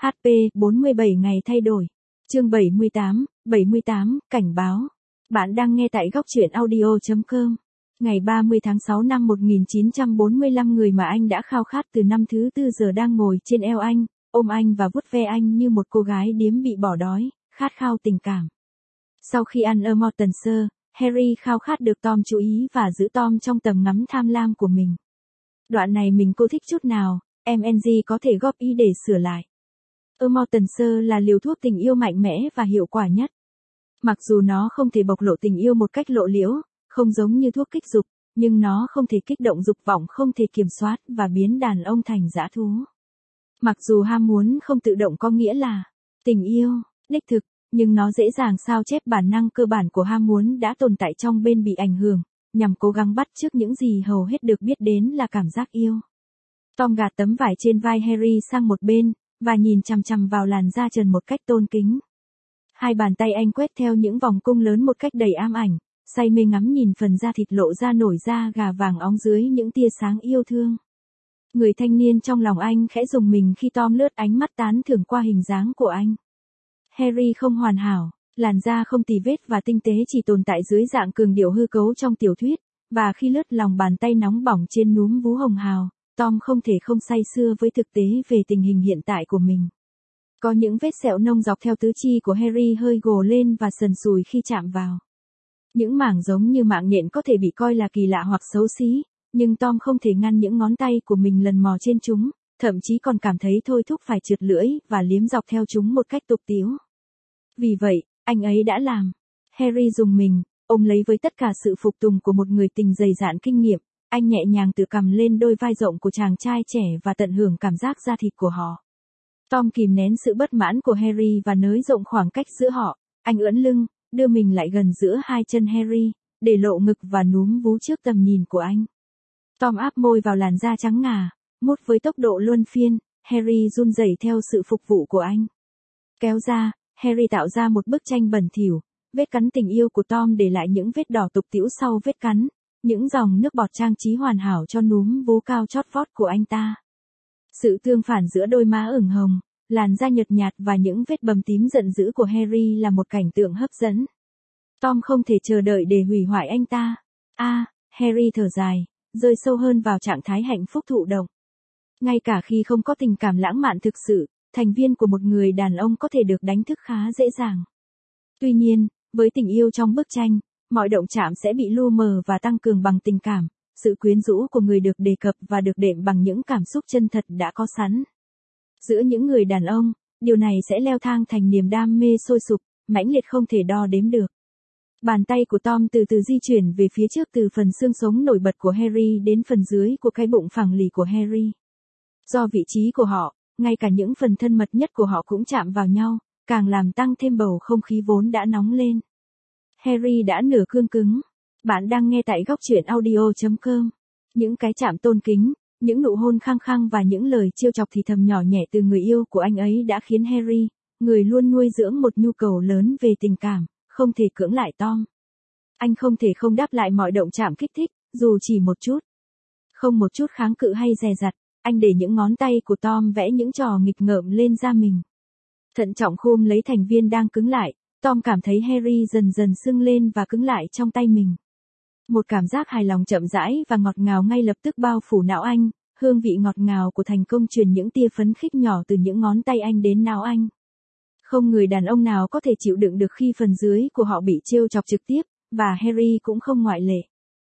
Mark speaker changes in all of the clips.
Speaker 1: HP 47 ngày thay đổi. Chương 78, cảnh báo. Bạn đang nghe tại góc truyện audio.com. Ngày 30 tháng 6 năm 1945, người mà anh đã khao khát từ năm thứ tư giờ đang ngồi trên eo anh, ôm anh và vuốt ve anh như một cô gái điếm bị bỏ đói, khát khao tình cảm. Sau khi ăn ở Mortenser, Harry khao khát được Tom chú ý và giữ Tom trong tầm ngắm tham lam của mình. Đoạn này mình cô thích chút nào, MNG có thể góp ý để sửa lại. Mortenser là liều thuốc tình yêu mạnh mẽ và hiệu quả nhất. Mặc dù nó không thể bộc lộ tình yêu một cách lộ liễu, không giống như thuốc kích dục, nhưng nó không thể kích động dục vọng không thể kiểm soát và biến đàn ông thành dã thú. Mặc dù ham muốn không tự động có nghĩa là tình yêu, đích thực, nhưng nó dễ dàng sao chép bản năng cơ bản của ham muốn đã tồn tại trong bên bị ảnh hưởng, nhằm cố gắng bắt chước những gì hầu hết được biết đến là cảm giác yêu. Tom gạt tấm vải trên vai Harry sang một bên, và nhìn chằm chằm vào làn da trần một cách tôn kính. Hai bàn tay anh quét theo những vòng cung lớn một cách đầy ám ảnh, say mê ngắm nhìn phần da thịt lộ ra nổi da gà vàng óng dưới những tia sáng yêu thương. Người thanh niên trong lòng anh khẽ rùng mình khi Tom lướt ánh mắt tán thưởng qua hình dáng của anh. Harry không hoàn hảo, làn da không tì vết và tinh tế chỉ tồn tại dưới dạng cường điệu hư cấu trong tiểu thuyết, và khi lướt lòng bàn tay nóng bỏng trên núm vú hồng hào, Tom không thể không say sưa với thực tế về tình hình hiện tại của mình. Có những vết sẹo nông dọc theo tứ chi của Harry hơi gồ lên và sần sùi khi chạm vào. Những mảng giống như mạng nhện có thể bị coi là kỳ lạ hoặc xấu xí, nhưng Tom không thể ngăn những ngón tay của mình lần mò trên chúng, thậm chí còn cảm thấy thôi thúc phải trượt lưỡi và liếm dọc theo chúng một cách tục tĩu. Vì vậy, anh ấy đã làm. Harry rùng mình, ôm lấy với tất cả sự phục tùng của một người tình dày dạn kinh nghiệm, anh nhẹ nhàng tự cầm lên đôi vai rộng của chàng trai trẻ và tận hưởng cảm giác da thịt của họ. Tom kìm nén sự bất mãn của Harry và nới rộng khoảng cách giữa họ, anh ưỡn lưng, đưa mình lại gần giữa hai chân Harry, để lộ ngực và núm vú trước tầm nhìn của anh. Tom áp môi vào làn da trắng ngà, mút với tốc độ luân phiên, Harry run rẩy theo sự phục vụ của anh. Kéo ra, Harry tạo ra một bức tranh bẩn thỉu, vết cắn tình yêu của Tom để lại những vết đỏ tục tĩu sau vết cắn, những dòng nước bọt trang trí hoàn hảo cho núm vú cao chót vót của anh ta. Sự tương phản giữa đôi má ửng hồng, làn da nhợt nhạt và những vết bầm tím giận dữ của Harry là một cảnh tượng hấp dẫn. Tom không thể chờ đợi để hủy hoại anh ta. Harry thở dài, rơi sâu hơn vào trạng thái hạnh phúc thụ động. Ngay cả khi không có tình cảm lãng mạn thực sự, thành viên của một người đàn ông có thể được đánh thức khá dễ dàng. Tuy nhiên, với tình yêu trong bức tranh, mọi động chạm sẽ bị lu mờ và tăng cường bằng tình cảm, sự quyến rũ của người được đề cập và được đệm bằng những cảm xúc chân thật đã có sẵn. Giữa những người đàn ông, điều này sẽ leo thang thành niềm đam mê sôi sục, mãnh liệt không thể đo đếm được. Bàn tay của Tom từ từ di chuyển về phía trước từ phần xương sống nổi bật của Harry đến phần dưới của cái bụng phẳng lì của Harry. Do vị trí của họ, ngay cả những phần thân mật nhất của họ cũng chạm vào nhau, càng làm tăng thêm bầu không khí vốn đã nóng lên. Harry đã nửa cương cứng. Bạn đang nghe tại góc truyện audio.com. Những cái chạm tôn kính, những nụ hôn khăng khăng và những lời trêu chọc thì thầm nhỏ nhẹ từ người yêu của anh ấy đã khiến Harry, người luôn nuôi dưỡng một nhu cầu lớn về tình cảm, không thể cưỡng lại Tom. Anh không thể không đáp lại mọi động chạm kích thích, dù chỉ một chút. Không một chút kháng cự hay dè dặt, anh để những ngón tay của Tom vẽ những trò nghịch ngợm lên da mình. Thận trọng khum lấy thành viên đang cứng lại, Tom cảm thấy Harry dần dần sưng lên và cứng lại trong tay mình. Một cảm giác hài lòng chậm rãi và ngọt ngào ngay lập tức bao phủ não anh, hương vị ngọt ngào của thành công truyền những tia phấn khích nhỏ từ những ngón tay anh đến não anh. Không người đàn ông nào có thể chịu đựng được khi phần dưới của họ bị trêu chọc trực tiếp, và Harry cũng không ngoại lệ.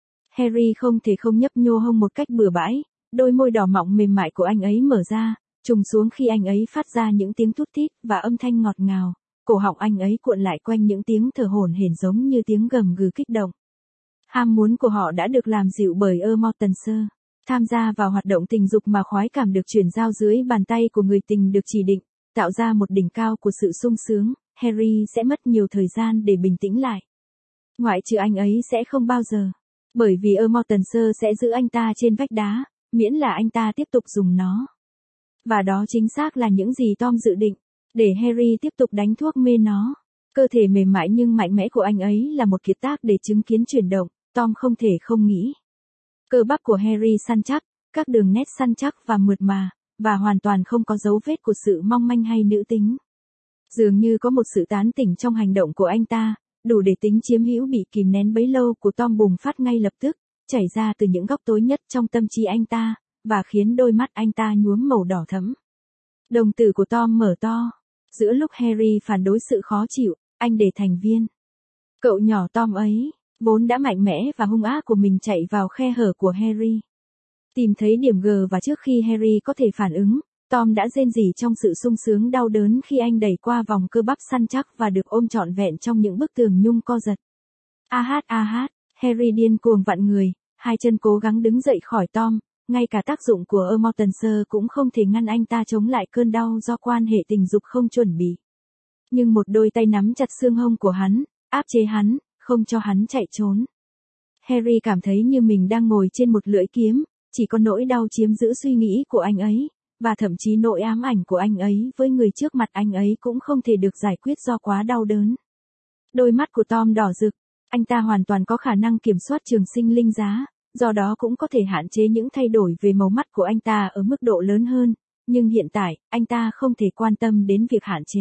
Speaker 1: Harry không thể không nhấp nhô hông một cách bừa bãi, đôi môi đỏ mọng mềm mại của anh ấy mở ra, trùng xuống khi anh ấy phát ra những tiếng thút thít và âm thanh ngọt ngào, cổ họng anh ấy cuộn lại quanh những tiếng thở hổn hển giống như tiếng gầm gừ kích động. Ham muốn của họ đã được làm dịu bởi Mortenser. Tham gia vào hoạt động tình dục mà khoái cảm được chuyển giao dưới bàn tay của người tình được chỉ định, tạo ra một đỉnh cao của sự sung sướng, Harry sẽ mất nhiều thời gian để bình tĩnh lại. Ngoại trừ anh ấy sẽ không bao giờ. Bởi vì Mortenser sẽ giữ anh ta trên vách đá, miễn là anh ta tiếp tục dùng nó. Và đó chính xác là những gì Tom dự định, để Harry tiếp tục đánh thuốc mê nó. Cơ thể mềm mại nhưng mạnh mẽ của anh ấy là một kiệt tác để chứng kiến chuyển động, Tom không thể không nghĩ. Cơ bắp của Harry săn chắc, các đường nét săn chắc và mượt mà, và hoàn toàn không có dấu vết của sự mong manh hay nữ tính. Dường như có một sự tán tỉnh trong hành động của anh ta, đủ để tính chiếm hữu bị kìm nén bấy lâu của Tom bùng phát ngay lập tức, chảy ra từ những góc tối nhất trong tâm trí anh ta, và khiến đôi mắt anh ta nhuốm màu đỏ thẫm. Đồng tử của Tom mở to. Giữa lúc Harry phản đối sự khó chịu, anh để thành viên. Cậu nhỏ Tom ấy, vốn đã mạnh mẽ và hung ác của mình chạy vào khe hở của Harry. Tìm thấy điểm G và trước khi Harry có thể phản ứng, Tom đã rên rỉ trong sự sung sướng đau đớn khi anh đẩy qua vòng cơ bắp săn chắc và được ôm trọn vẹn trong những bức tường nhung co giật. Harry điên cuồng vặn người, hai chân cố gắng đứng dậy khỏi Tom, ngay cả tác dụng của Mortenser cũng không thể ngăn anh ta chống lại cơn đau do quan hệ tình dục không chuẩn bị. Nhưng một đôi tay nắm chặt xương hông của hắn, áp chế hắn, không cho hắn chạy trốn. Harry cảm thấy như mình đang ngồi trên một lưỡi kiếm, chỉ có nỗi đau chiếm giữ suy nghĩ của anh ấy, và thậm chí nỗi ám ảnh của anh ấy với người trước mặt anh ấy cũng không thể được giải quyết do quá đau đớn. Đôi mắt của Tom đỏ rực, anh ta hoàn toàn có khả năng kiểm soát trường sinh linh giá, do đó cũng có thể hạn chế những thay đổi về màu mắt của anh ta ở mức độ lớn hơn, nhưng hiện tại, anh ta không thể quan tâm đến việc hạn chế.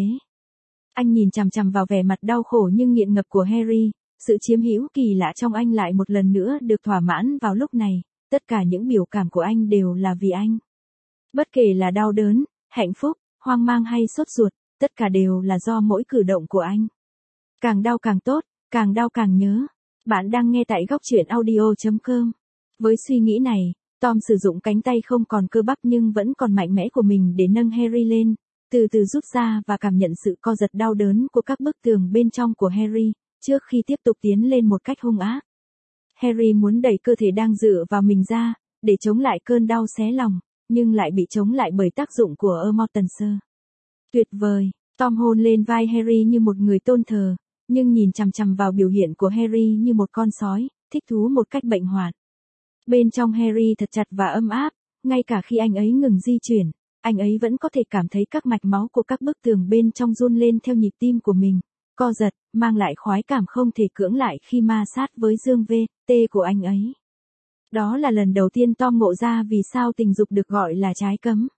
Speaker 1: Anh nhìn chằm chằm vào vẻ mặt đau khổ nhưng nghiện ngập của Harry, sự chiếm hữu kỳ lạ trong anh lại một lần nữa được thỏa mãn vào lúc này, tất cả những biểu cảm của anh đều là vì anh. Bất kể là đau đớn, hạnh phúc, hoang mang hay sốt ruột, tất cả đều là do mỗi cử động của anh. Càng đau càng tốt, càng đau càng nhớ. Bạn đang nghe tại góc truyện audio.com. Với suy nghĩ này, Tom sử dụng cánh tay không còn cơ bắp nhưng vẫn còn mạnh mẽ của mình để nâng Harry lên, từ từ rút ra và cảm nhận sự co giật đau đớn của các bức tường bên trong của Harry, trước khi tiếp tục tiến lên một cách hung ác. Harry muốn đẩy cơ thể đang dựa vào mình ra, để chống lại cơn đau xé lòng, nhưng lại bị chống lại bởi tác dụng của Mortenser. Tuyệt vời, Tom hôn lên vai Harry như một người tôn thờ, nhưng nhìn chằm chằm vào biểu hiện của Harry như một con sói, thích thú một cách bệnh hoạn. Bên trong Harry thật chặt và ấm áp, ngay cả khi anh ấy ngừng di chuyển, anh ấy vẫn có thể cảm thấy các mạch máu của các bức tường bên trong run lên theo nhịp tim của mình, co giật, mang lại khoái cảm không thể cưỡng lại khi ma sát với dương VT của anh ấy. Đó là lần đầu tiên Tom ngộ ra vì sao tình dục được gọi là trái cấm.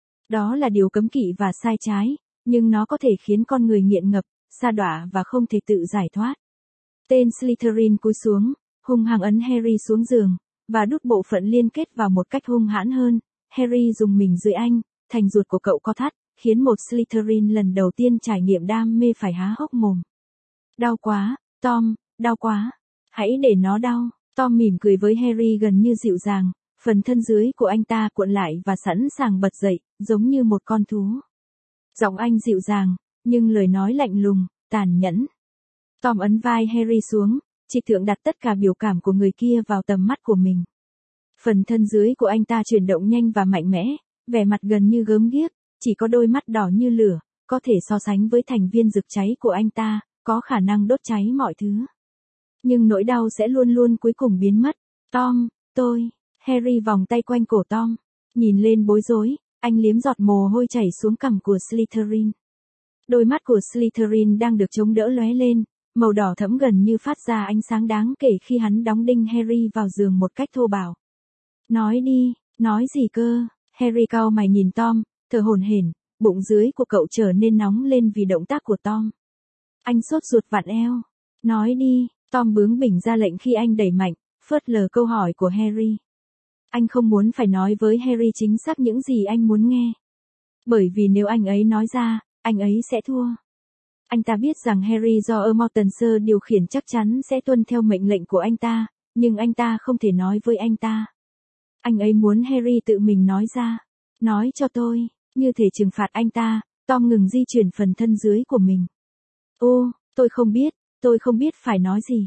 Speaker 1: Đó là điều cấm kỵ và sai trái, nhưng nó có thể khiến con người nghiện ngập, sa đọa và không thể tự giải thoát. Tên Slytherin cúi xuống, hung hăng ấn Harry xuống giường, và đút bộ phận liên kết vào một cách hung hãn hơn. Harry dùng mình dưới anh, thành ruột của cậu co thắt, khiến một Slytherin lần đầu tiên trải nghiệm đam mê phải há hốc mồm. Đau quá, Tom, đau quá. Hãy để nó đau. Tom mỉm cười với Harry gần như dịu dàng, phần thân dưới của anh ta cuộn lại và sẵn sàng bật dậy, giống như một con thú. Giọng anh dịu dàng, nhưng lời nói lạnh lùng, tàn nhẫn. Tom ấn vai Harry xuống, trịch thượng đặt tất cả biểu cảm của người kia vào tầm mắt của mình. Phần thân dưới của anh ta chuyển động nhanh và mạnh mẽ, vẻ mặt gần như gớm ghiếc, chỉ có đôi mắt đỏ như lửa, có thể so sánh với thành viên rực cháy của anh ta, có khả năng đốt cháy mọi thứ. Nhưng nỗi đau sẽ luôn luôn cuối cùng biến mất. Tom, tôi. Harry vòng tay quanh cổ Tom, nhìn lên bối rối, anh liếm giọt mồ hôi chảy xuống cằm của Slytherin. Đôi mắt của Slytherin đang được chống đỡ lóe lên, màu đỏ thẫm gần như phát ra ánh sáng đáng kể khi hắn đóng đinh Harry vào giường một cách thô bạo. Nói đi, nói gì cơ? Harry cau mày nhìn Tom, thở hổn hển, bụng dưới của cậu trở nên nóng lên vì động tác của Tom. Anh sốt ruột vặn eo. Nói đi, Tom bướng bỉnh ra lệnh khi anh đẩy mạnh, phớt lờ câu hỏi của Harry. Anh không muốn phải nói với Harry chính xác những gì anh muốn nghe. Bởi vì nếu anh ấy nói ra, anh ấy sẽ thua. Anh ta biết rằng Harry do Mortenser điều khiển chắc chắn sẽ tuân theo mệnh lệnh của anh ta, nhưng anh ta không thể nói với anh ta. Anh ấy muốn Harry tự mình nói ra. Nói cho tôi, như thể trừng phạt anh ta. Tom ngừng di chuyển phần thân dưới của mình. Ô, tôi không biết phải nói gì.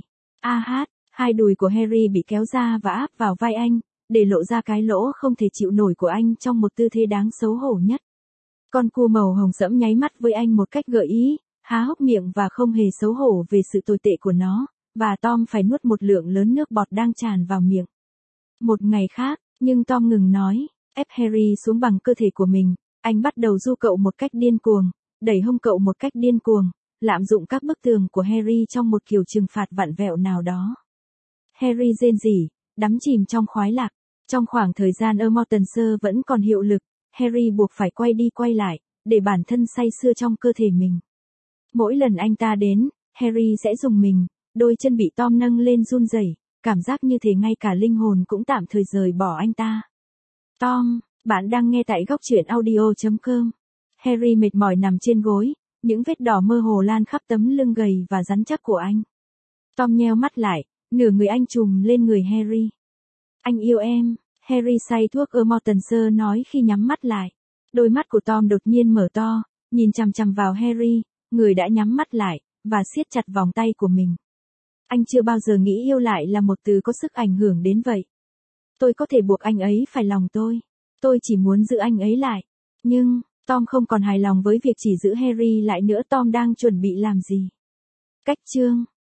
Speaker 1: Hai đùi của Harry bị kéo ra và áp vào vai anh, để lộ ra cái lỗ không thể chịu nổi của anh trong một tư thế đáng xấu hổ nhất. Con cua màu hồng sẫm nháy mắt với anh một cách gợi ý, há hốc miệng và không hề xấu hổ về sự tồi tệ của nó, và Tom phải nuốt một lượng lớn nước bọt đang tràn vào miệng. Một ngày khác, nhưng Tom ngừng nói, ép Harry xuống bằng cơ thể của mình, anh bắt đầu du cậu một cách điên cuồng, đẩy hông cậu một cách điên cuồng, lạm dụng các bức tường của Harry trong một kiểu trừng phạt vặn vẹo nào đó. Harry rên rỉ, đắm chìm trong khoái lạc. Trong khoảng thời gian Mortenser vẫn còn hiệu lực, Harry buộc phải quay đi quay lại, để bản thân say sưa trong cơ thể mình. Mỗi lần anh ta đến, Harry sẽ rùng mình, đôi chân bị Tom nâng lên run rẩy, cảm giác như thể ngay cả linh hồn cũng tạm thời rời bỏ anh ta. Tom, bạn đang nghe tại góc truyện audio.com. Harry mệt mỏi nằm trên gối, những vết đỏ mơ hồ lan khắp tấm lưng gầy và rắn chắc của anh. Tom nheo mắt lại, nửa người anh trùm lên người Harry. Anh yêu em, Harry say thuốc Mortenser nói khi nhắm mắt lại. Đôi mắt của Tom đột nhiên mở to, nhìn chằm chằm vào Harry, người đã nhắm mắt lại, và siết chặt vòng tay của mình. Anh chưa bao giờ nghĩ yêu lại là một từ có sức ảnh hưởng đến vậy. Tôi có thể buộc anh ấy phải lòng tôi chỉ muốn giữ anh ấy lại. Nhưng, Tom không còn hài lòng với việc chỉ giữ Harry lại nữa. Tom đang chuẩn bị làm gì? Cách chương